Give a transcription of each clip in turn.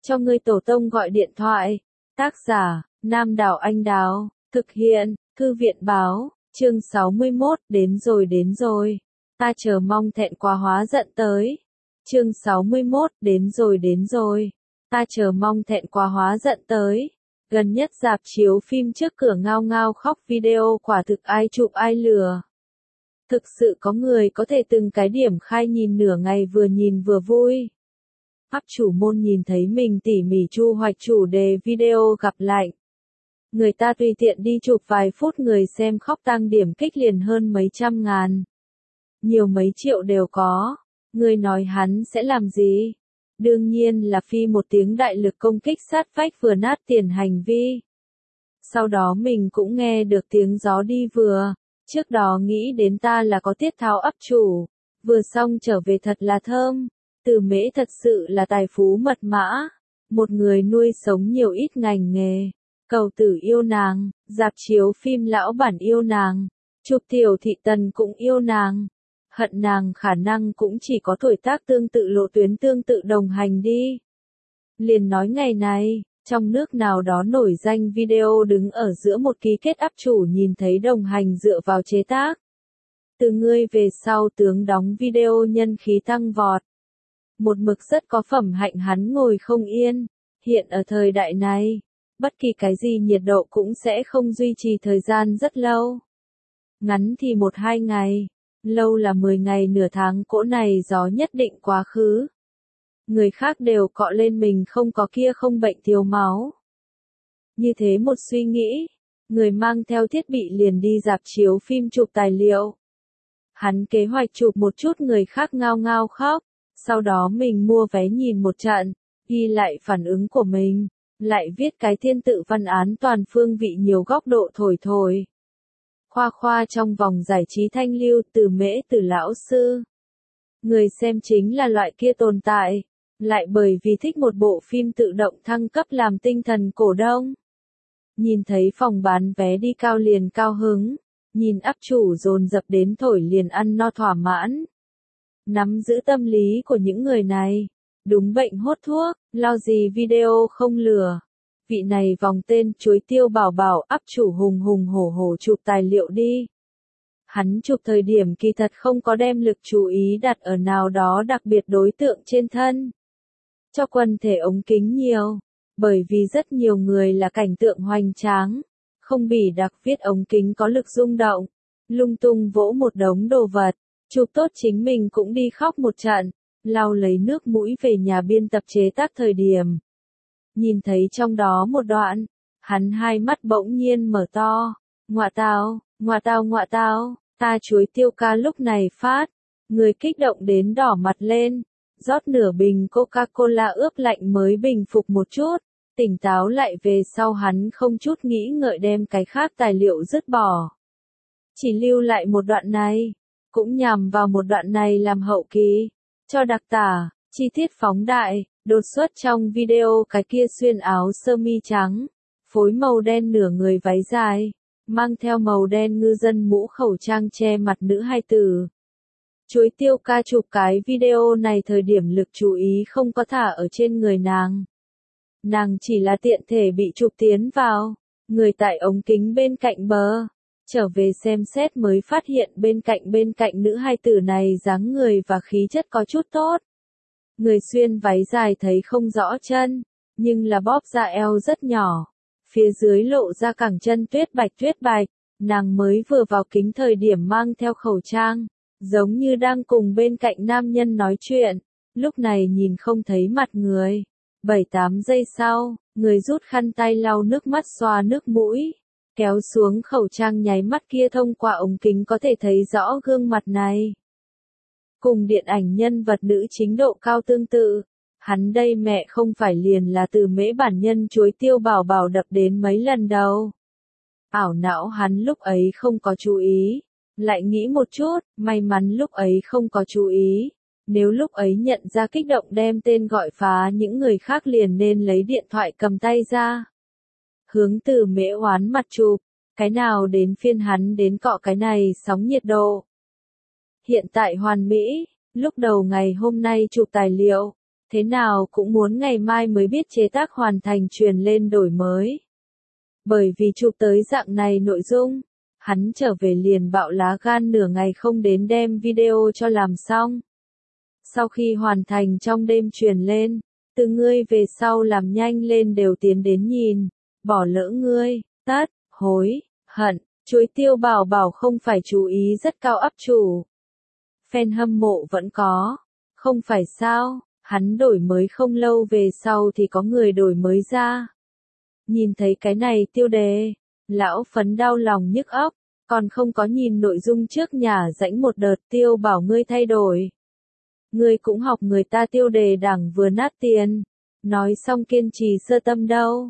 cho ngươi tổ tông gọi điện thoại. Tác giả, Nam Đào Anh Đào, thực hiện, Thư viện Báo, chương 61, đến rồi. Ta chờ mong thẹn quá hóa giận tới. Chương 61, đến rồi. Ta chờ mong thẹn quá hóa giận tới. Gần nhất rạp chiếu phim trước cửa ngao ngao khóc video quả thực ai chụp ai lừa. Thực sự có người có thể từng cái điểm khai nhìn nửa ngày vừa nhìn vừa vui. Áp chủ môn nhìn thấy mình tỉ mỉ chu hoạch chủ đề video gặp lạnh. Người ta tùy tiện đi chụp vài phút người xem khóc tăng điểm kích liền hơn mấy trăm ngàn. Nhiều mấy triệu đều có. Người nói hắn sẽ làm gì? Đương nhiên là phi một tiếng đại lực công kích sát vách vừa nát tiền hành vi. Sau đó mình cũng nghe được tiếng gió đi vừa. Trước đó nghĩ đến ta là có tiết tháo ấp chủ. Vừa xong trở về thật là thơm. Từ Mễ thật sự là tài phú mật mã. Một người nuôi sống nhiều ít ngành nghề. Cầu tử yêu nàng, rạp chiếu phim lão bản yêu nàng. Chụp tiểu thị tần cũng yêu nàng. Hận nàng khả năng cũng chỉ có tuổi tác tương tự lộ tuyến tương tự đồng hành đi. Liền nói ngày này, trong nước nào đó nổi danh video đứng ở giữa một ký kết áp chủ nhìn thấy đồng hành dựa vào chế tác. Từ ngươi về sau tướng đóng video nhân khí tăng vọt. Một mực rất có phẩm hạnh hắn ngồi không yên. Hiện ở thời đại này, bất kỳ cái gì nhiệt độ cũng sẽ không duy trì thời gian rất lâu. Ngắn thì 1-2 ngày. Lâu là 10 ngày nửa tháng cỗ này gió nhất định quá khứ. Người khác đều cọ lên mình không có kia không bệnh thiếu máu. Như thế một suy nghĩ, người mang theo thiết bị liền đi rạp chiếu phim chụp tài liệu. Hắn kế hoạch chụp một chút người khác ngao ngao khóc, sau đó mình mua vé nhìn một trận, ghi lại phản ứng của mình, lại viết cái thiên tự văn án toàn phương vị nhiều góc độ thổi. Khoa trong vòng giải trí thanh lưu từ Mễ từ lão sư. Người xem chính là loại kia tồn tại, lại bởi vì thích một bộ phim tự động thăng cấp làm tinh thần cổ đông. Nhìn thấy phòng bán vé đi cao liền cao hứng, nhìn áp chủ dồn dập đến thổi liền ăn no thỏa mãn. Nắm giữ tâm lý của những người này, đúng bệnh hốt thuốc, lo gì video không lừa. Vị này vòng tên chuối tiêu bảo bảo áp chủ hùng hổ chụp tài liệu đi. Hắn chụp thời điểm kỳ thật không có đem lực chú ý đặt ở nào đó đặc biệt đối tượng trên thân. Cho quần thể ống kính nhiều, bởi vì rất nhiều người là cảnh tượng hoành tráng, không bỉ đặc viết ống kính có lực rung động, lung tung vỗ một đống đồ vật, chụp tốt chính mình cũng đi khóc một trận, lau lấy nước mũi về nhà biên tập chế tác thời điểm. Nhìn thấy trong đó một đoạn, hắn hai mắt bỗng nhiên mở to, ngọa tao, ta chuối tiêu ca lúc này phát, người kích động đến đỏ mặt lên, rót nửa bình Coca-Cola ướp lạnh mới bình phục một chút, tỉnh táo lại về sau hắn không chút nghĩ ngợi đem cái khác tài liệu dứt bỏ. Chỉ lưu lại một đoạn này, cũng nhằm vào một đoạn này làm hậu kỳ, cho đặc tả, chi tiết phóng đại. Đột xuất trong video cái kia xuyên áo sơ mi trắng, phối màu đen nửa người váy dài, mang theo màu đen ngư dân mũ khẩu trang che mặt nữ hài tử. Chuối tiêu ca chụp cái video này thời điểm lực chú ý không có thả ở trên người nàng. Nàng chỉ là tiện thể bị chụp tiến vào, người tại ống kính bên cạnh bờ. Trở về xem xét mới phát hiện bên cạnh nữ hài tử này dáng người và khí chất có chút tốt. Người xuyên váy dài thấy không rõ chân, nhưng là bóp ra eo rất nhỏ. Phía dưới lộ ra cẳng chân tuyết bạch, nàng mới vừa vào kính thời điểm mang theo khẩu trang, giống như đang cùng bên cạnh nam nhân nói chuyện, lúc này nhìn không thấy mặt người. 7-8 giây sau, người rút khăn tay lau nước mắt xoa nước mũi, kéo xuống khẩu trang nháy mắt kia thông qua ống kính có thể thấy rõ gương mặt này. Cùng điện ảnh nhân vật nữ chính độ cao tương tự, hắn đây mẹ không phải liền là từ Mễ bản nhân chuối tiêu bảo bảo đập đến mấy lần đâu. Ảo não hắn lúc ấy không có chú ý, lại nghĩ một chút, may mắn lúc ấy không có chú ý, nếu lúc ấy nhận ra kích động đem tên gọi phá những người khác liền nên lấy điện thoại cầm tay ra. Hướng từ Mễ oán mặt chụp, cái nào đến phiên hắn đến cọ cái này sóng nhiệt độ. Hiện tại hoàn mỹ, lúc đầu ngày hôm nay chụp tài liệu, thế nào cũng muốn ngày mai mới biết chế tác hoàn thành truyền lên đổi mới. Bởi vì chụp tới dạng này nội dung, hắn trở về liền bạo lá gan nửa ngày không đến đem video cho làm xong. Sau khi hoàn thành trong đêm truyền lên, từ ngươi về sau làm nhanh lên đều tiến đến nhìn, bỏ lỡ ngươi, tất, hối, hận, chuối tiêu bảo bảo không phải chú ý rất cao áp chủ. Fan hâm mộ vẫn có, không phải sao, hắn đổi mới không lâu về sau thì có người đổi mới ra. Nhìn thấy cái này tiêu đề, lão phấn đau lòng nhức óc, còn không có nhìn nội dung trước nhà rãnh một đợt tiêu bảo ngươi thay đổi. Ngươi cũng học người ta tiêu đề đảng vừa nát tiền, nói xong kiên trì sơ tâm đâu.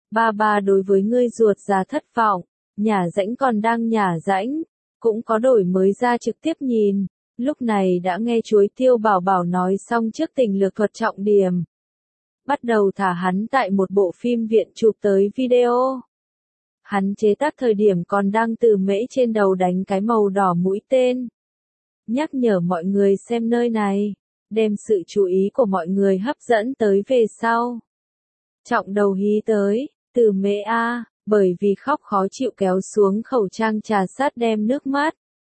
Ba đối với ngươi ruột già thất vọng, nhà rãnh còn đang nhà rãnh, cũng có đổi mới ra trực tiếp nhìn, lúc này đã nghe chuối tiêu bảo bảo nói xong trước tình lược thuật trọng điểm. Bắt đầu thả hắn tại một bộ phim viện chụp tới video. Hắn chế tác thời điểm còn đang từ mễ trên đầu đánh cái màu đỏ mũi tên. Nhắc nhở mọi người xem nơi này, đem sự chú ý của mọi người hấp dẫn tới về sau. Trọng đầu hí tới, từ mễ A, bởi vì khóc khó chịu kéo xuống khẩu trang trà sát đem nước mắt.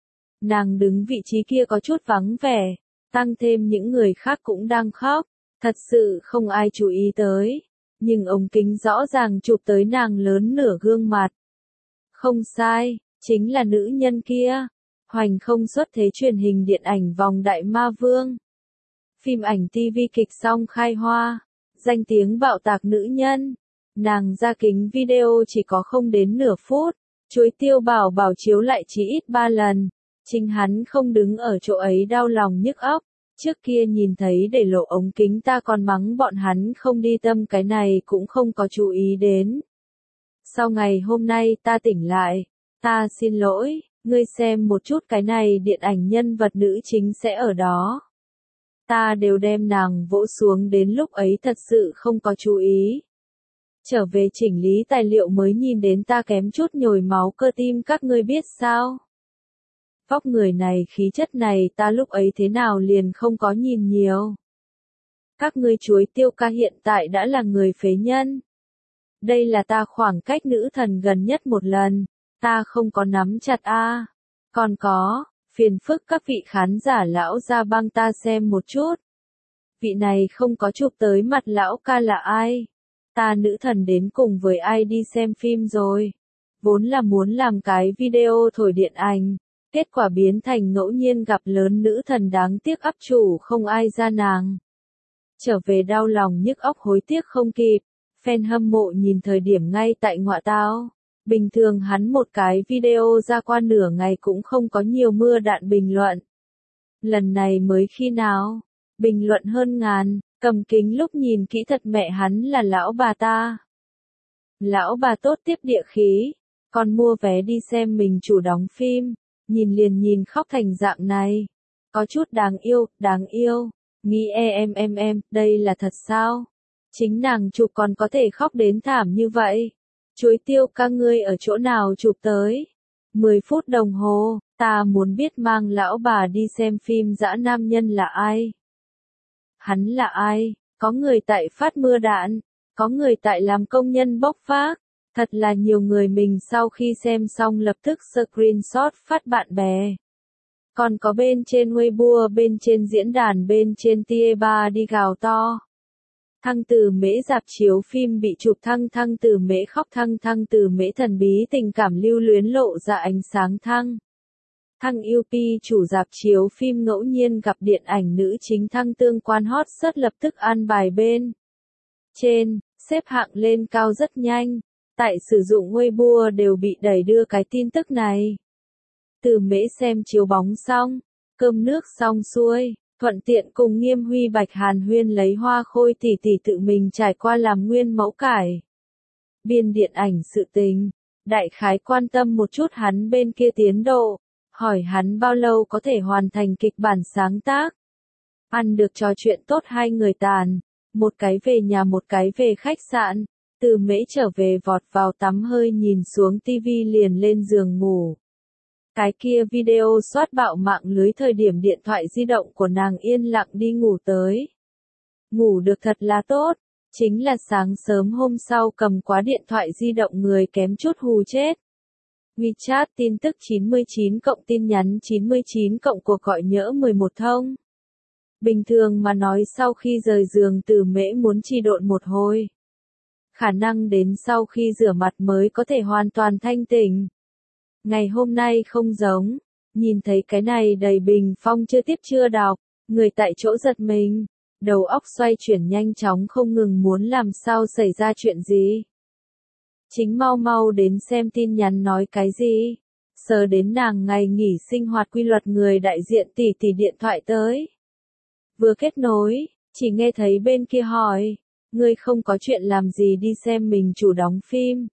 Nàng đứng vị trí kia có chút vắng vẻ, tăng thêm những người khác cũng đang khóc, thật sự không ai chú ý tới. Nhưng ống kính rõ ràng chụp tới nàng lớn nửa gương mặt. Không sai, chính là nữ nhân kia. Hoành không xuất thế truyền hình điện ảnh vòng Đại Ma Vương. Phim ảnh TV kịch song khai hoa. Danh tiếng bạo tạc nữ nhân. Nàng ra kính video chỉ có không đến nửa phút. Chuối tiêu bảo bảo chiếu lại chỉ ít 3 lần. Chính hắn không đứng ở chỗ ấy đau lòng nhức óc. Trước kia nhìn thấy để lộ ống kính ta còn mắng bọn hắn không đi tâm cái này cũng không có chú ý đến. Sau ngày hôm nay ta tỉnh lại, ta xin lỗi, ngươi xem một chút cái này điện ảnh nhân vật nữ chính sẽ ở đó. Ta đều đem nàng vỗ xuống đến lúc ấy thật sự không có chú ý. Trở về chỉnh lý tài liệu mới nhìn đến ta kém chút nhồi máu cơ tim các ngươi biết sao? Vóc người này khí chất này ta lúc ấy thế nào liền không có nhìn nhiều. Các ngươi chuối tiêu ca hiện tại đã là người phế nhân. Đây là ta khoảng cách nữ thần gần nhất một lần, ta không có nắm chặt a. Còn có, phiền phức các vị khán giả lão ra băng ta xem một chút. Vị này không có chụp tới mặt lão ca là ai? Ta nữ thần đến cùng với ai đi xem phim rồi? Vốn là muốn làm cái video thổi điện ảnh. Kết quả biến thành ngẫu nhiên gặp lớn nữ thần đáng tiếc áp chủ không ai ra nàng. Trở về đau lòng nhức óc hối tiếc không kịp, fan hâm mộ nhìn thời điểm ngay tại ngọa tao. Bình thường hắn một cái video ra qua nửa ngày cũng không có nhiều mưa đạn bình luận. Lần này mới khi nào? Bình luận hơn ngàn, cầm kính lúc nhìn kỹ thật mẹ hắn là lão bà ta. Lão bà tốt tiếp địa khí, còn mua vé đi xem mình chủ đóng phim. Nhìn liền nhìn khóc thành dạng này. Có chút đáng yêu. Nghĩ em, đây là thật sao? Chính nàng chụp còn có thể khóc đến thảm như vậy. Chuối tiêu ca ngươi ở chỗ nào chụp tới? 10 phút đồng hồ, ta muốn biết mang lão bà đi xem phim dã nam nhân là ai? Hắn là ai? Có người tại phát mưa đạn, có người tại làm công nhân bốc vác. Thật là nhiều người mình sau khi xem xong lập tức screenshot phát bạn bè. Còn có bên trên Weibo, bên trên diễn đàn, bên trên Tie3 đi gào to. Thăng Từ Mễ rạp chiếu phim bị chụp Thăng Từ Mễ khóc Thăng Từ Mễ thần bí tình cảm lưu luyến lộ ra ánh sáng Thăng UP chủ rạp chiếu phim ngẫu nhiên gặp điện ảnh nữ chính Thăng tương quan hot search lập tức an bài bên trên, xếp hạng lên cao rất nhanh. Tại sử dụng Weibo đều bị đẩy đưa cái tin tức này. Từ Mễ xem chiếu bóng xong, cơm nước xong xuôi, thuận tiện cùng Nghiêm Huy Bạch hàn huyên lấy Hoa Khôi tỷ tỷ tự mình trải qua làm nguyên mẫu cải. Biên điện ảnh sự tình, đại khái quan tâm một chút hắn bên kia tiến độ, hỏi hắn bao lâu có thể hoàn thành kịch bản sáng tác. Ăn được trò chuyện tốt hai người tàn, một cái về nhà một cái về khách sạn. Từ Mễ trở về vọt vào tắm hơi nhìn xuống tivi liền lên giường ngủ. Cái kia video soát bạo mạng lưới thời điểm điện thoại di động của nàng yên lặng đi ngủ tới. Ngủ được thật là tốt. Chính là sáng sớm hôm sau cầm quá điện thoại di động người kém chút hù chết. WeChat tin tức 99 cộng tin nhắn 99 cộng cuộc gọi nhỡ 11 thông. Bình thường mà nói sau khi rời giường Từ Mễ muốn trì độn một hồi. Khả năng đến sau khi rửa mặt mới có thể hoàn toàn thanh tỉnh. Ngày hôm nay không giống, nhìn thấy cái này đầy bình phong chưa tiếp chưa đọc, người tại chỗ giật mình, đầu óc xoay chuyển nhanh chóng không ngừng muốn làm sao xảy ra chuyện gì. Chính mau mau đến xem tin nhắn nói cái gì. Sờ đến nàng ngày nghỉ sinh hoạt quy luật người đại diện tỷ tỷ điện thoại tới. Vừa kết nối, chỉ nghe thấy bên kia hỏi, ngươi không có chuyện làm gì đi xem mình chủ đóng phim.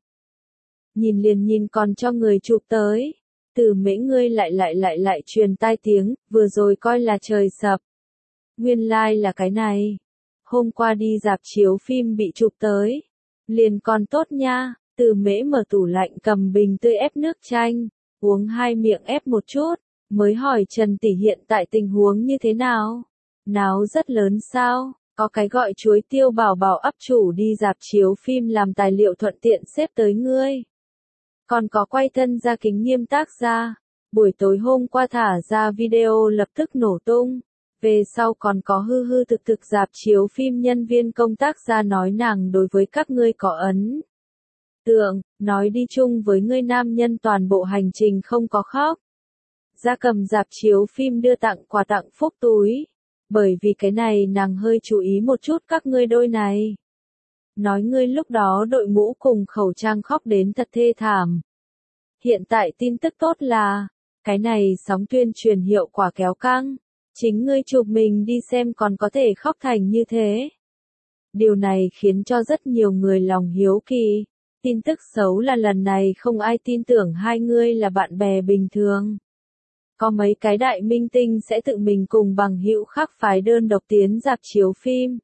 Nhìn liền nhìn còn cho người chụp tới. Từ Mễ ngươi lại truyền tai tiếng, vừa rồi coi là trời sập. Nguyên lai là cái này. Hôm qua đi rạp chiếu phim bị chụp tới. Liền còn tốt nha. Từ Mễ mở tủ lạnh cầm bình tươi ép nước chanh, uống 2 miệng ép một chút, mới hỏi Trần tỷ hiện tại tình huống như thế nào? Náo rất lớn sao? Có cái gọi chuối tiêu bảo bảo ấp chủ đi rạp chiếu phim làm tài liệu thuận tiện xếp tới ngươi. Còn có quay thân ra kính nghiêm tác ra. Buổi tối hôm qua thả ra video lập tức nổ tung. Về sau còn có hư hư thực rạp chiếu phim nhân viên công tác ra nói nàng đối với các ngươi có ấn tượng, nói đi chung với ngươi nam nhân toàn bộ hành trình không có khóc. Ra cầm rạp chiếu phim đưa tặng quà tặng phúc túi. Bởi vì cái này nàng hơi chú ý một chút các ngươi đôi này. Nói ngươi lúc đó đội mũ cùng khẩu trang khóc đến thật thê thảm. Hiện tại tin tức tốt là, cái này sóng tuyên truyền hiệu quả kéo căng. Chính ngươi chụp mình đi xem còn có thể khóc thành như thế. Điều này khiến cho rất nhiều người lòng hiếu kỳ. Tin tức xấu là lần này không ai tin tưởng hai ngươi là bạn bè bình thường. Có mấy cái đại minh tinh sẽ tự mình cùng bằng hữu khác phái đơn độc tiến rạp chiếu phim.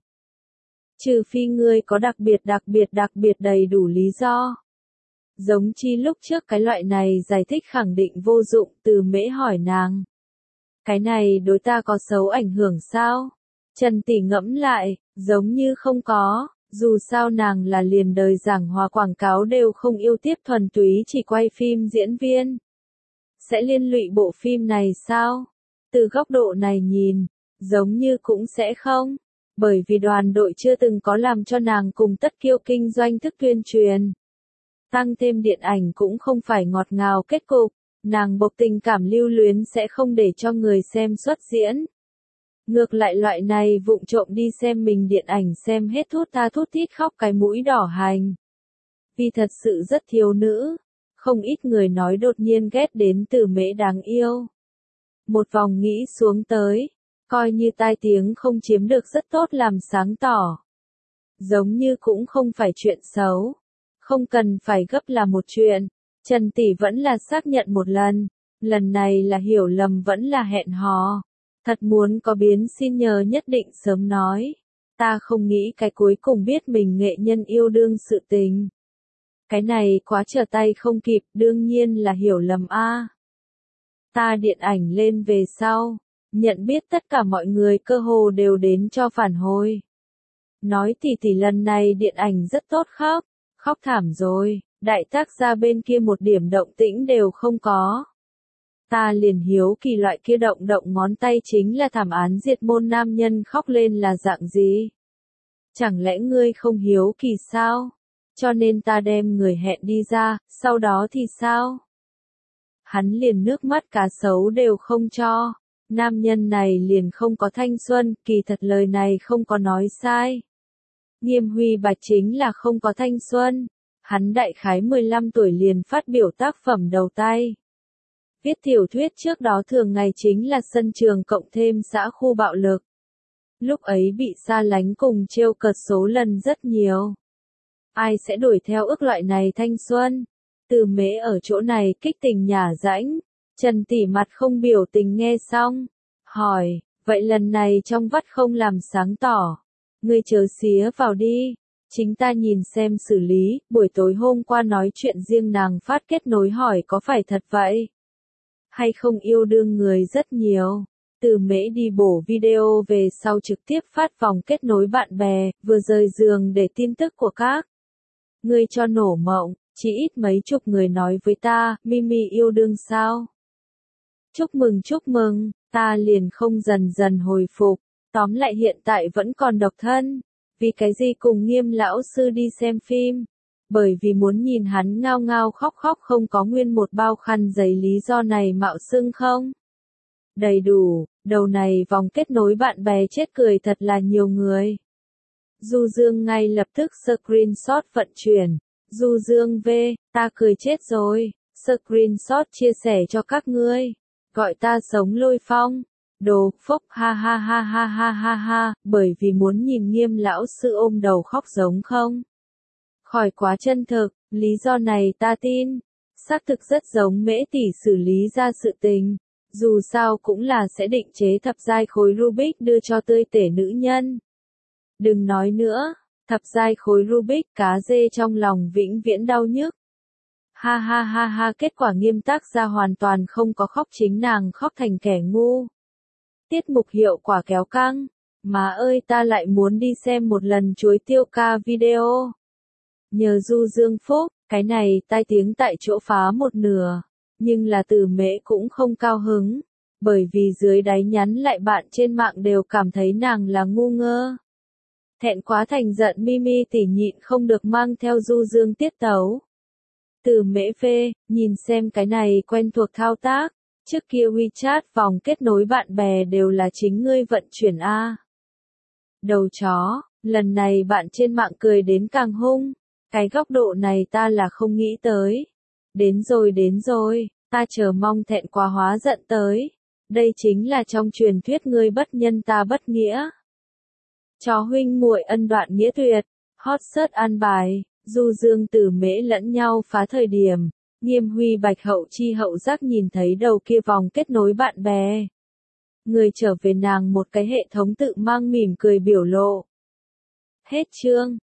Trừ phi ngươi có đặc biệt đầy đủ lý do. Giống chi lúc trước cái loại này giải thích khẳng định vô dụng. Từ Mễ hỏi nàng. Cái này đối ta có xấu ảnh hưởng sao? Trần tỷ ngẫm lại, giống như không có. Dù sao nàng là liền đời giảng hòa quảng cáo đều không yêu tiếp thuần túy chỉ quay phim diễn viên. Sẽ liên lụy bộ phim này sao? Từ góc độ này nhìn, giống như cũng sẽ không. Bởi vì đoàn đội chưa từng có làm cho nàng cùng tất kiêu kinh doanh thức tuyên truyền. Tăng thêm điện ảnh cũng không phải ngọt ngào kết cục. Nàng bộc tình cảm lưu luyến sẽ không để cho người xem xuất diễn. Ngược lại loại này vụng trộm đi xem mình điện ảnh xem hết thút tha thút thít khóc cái mũi đỏ hành. Vì thật sự rất thiếu nữ. Không ít người nói đột nhiên ghét đến Từ Mễ đáng yêu. Một vòng nghĩ xuống tới. Coi như tai tiếng không chiếm được rất tốt làm sáng tỏ. Giống như cũng không phải chuyện xấu. Không cần phải gấp là một chuyện. Trần tỷ vẫn là xác nhận một lần. Lần này là hiểu lầm vẫn là hẹn hò. Thật muốn có biến xin nhờ nhất định sớm nói. Ta không nghĩ cái cuối cùng biết mình nghệ nhân yêu đương sự tình. Cái này quá trở tay không kịp, đương nhiên là hiểu lầm a. Ta điện ảnh lên về sau, nhận biết tất cả mọi người cơ hồ đều đến cho phản hồi. Nói tỷ lần này điện ảnh rất tốt khóc thảm rồi, đại tác gia bên kia một điểm động tĩnh đều không có. Ta liền hiếu kỳ loại kia động ngón tay chính là thảm án diệt môn nam nhân khóc lên là dạng gì? Chẳng lẽ ngươi không hiếu kỳ sao? Cho nên ta đem người hẹn đi ra, sau đó thì sao? Hắn liền nước mắt cá sấu đều không cho. Nam nhân này liền không có thanh xuân, kỳ thật lời này không có nói sai. Nghiêm Huy Bạch chính là không có thanh xuân. Hắn đại khái 15 tuổi liền phát biểu tác phẩm đầu tay. Viết tiểu thuyết trước đó thường ngày chính là sân trường cộng thêm xã khu bạo lực. Lúc ấy bị xa lánh cùng trêu cợt số lần rất nhiều. Ai sẽ đuổi theo ước loại này thanh xuân? Từ Mễ ở chỗ này kích tình nhả rãnh. Trần tỷ mặt không biểu tình nghe xong. Hỏi, vậy lần này trong vắt không làm sáng tỏ. Ngươi chớ xía vào đi. Chính ta nhìn xem xử lý. Buổi tối hôm qua nói chuyện riêng nàng phát kết nối hỏi có phải thật vậy? Hay không yêu đương người rất nhiều. Từ Mễ đi bổ video về sau trực tiếp phát vòng kết nối bạn bè, vừa rời giường để tin tức của các ngươi cho nổ mộng, chỉ ít mấy chục người nói với ta, Mimi yêu đương sao? Chúc mừng, ta liền không dần dần hồi phục, tóm lại hiện tại vẫn còn độc thân. Vì cái gì cùng Nghiêm lão sư đi xem phim? Bởi vì muốn nhìn hắn ngao ngao khóc khóc không có nguyên một bao khăn giấy lý do này mạo xưng không? Đầy đủ, đầu này vòng kết nối bạn bè chết cười thật là nhiều người. Du Dương ngay lập tức screenshot vận chuyển. Du Dương V, ta cười chết rồi. Screenshot chia sẻ cho các ngươi. Gọi ta sống lôi phong. Đồ phốc ha ha ha ha ha ha ha, bởi vì muốn nhìn Nghiêm lão sư ôm đầu khóc giống không? Khỏi quá chân thực, lý do này ta tin. Xác thực rất giống Mễ tỷ xử lý ra sự tình. Dù sao cũng là sẽ định chế thập giai khối Rubik đưa cho tươi tể nữ nhân. Đừng nói nữa, thập giai khối Rubik cá dê trong lòng vĩnh viễn đau nhức. Ha ha ha ha, kết quả Nghiêm tác ra hoàn toàn không có khóc, chính nàng khóc thành kẻ ngu. Tiết mục hiệu quả kéo căng. Má ơi, ta lại muốn đi xem một lần chuối tiêu ca video. Nhờ Du Dương phúc, cái này tai tiếng tại chỗ phá một nửa. Nhưng là Từ Mễ cũng không cao hứng. Bởi vì dưới đáy nhắn lại bạn trên mạng đều cảm thấy nàng là ngu ngơ. Thẹn quá thành giận Mimi tỉ nhịn không được mang theo Du Dương tiết tấu. Từ Mễ phê, nhìn xem cái này quen thuộc thao tác. Trước kia WeChat vòng kết nối bạn bè đều là chính ngươi vận chuyển A. Đầu chó, lần này bạn trên mạng cười đến càng hung. Cái góc độ này ta là không nghĩ tới. Đến rồi, ta chờ mong thẹn quá hóa giận tới. Đây chính là trong truyền thuyết ngươi bất nhân ta bất nghĩa. Chó huynh muội ân đoạn nghĩa tuyệt, hot search an bài, Du Dương Từ Mễ lẫn nhau phá thời điểm. Nghiêm Huy Bạch hậu chi hậu giác nhìn thấy đầu kia vòng kết nối bạn bè. Người trở về nàng một cái hệ thống tự mang mỉm cười biểu lộ. Hết chương.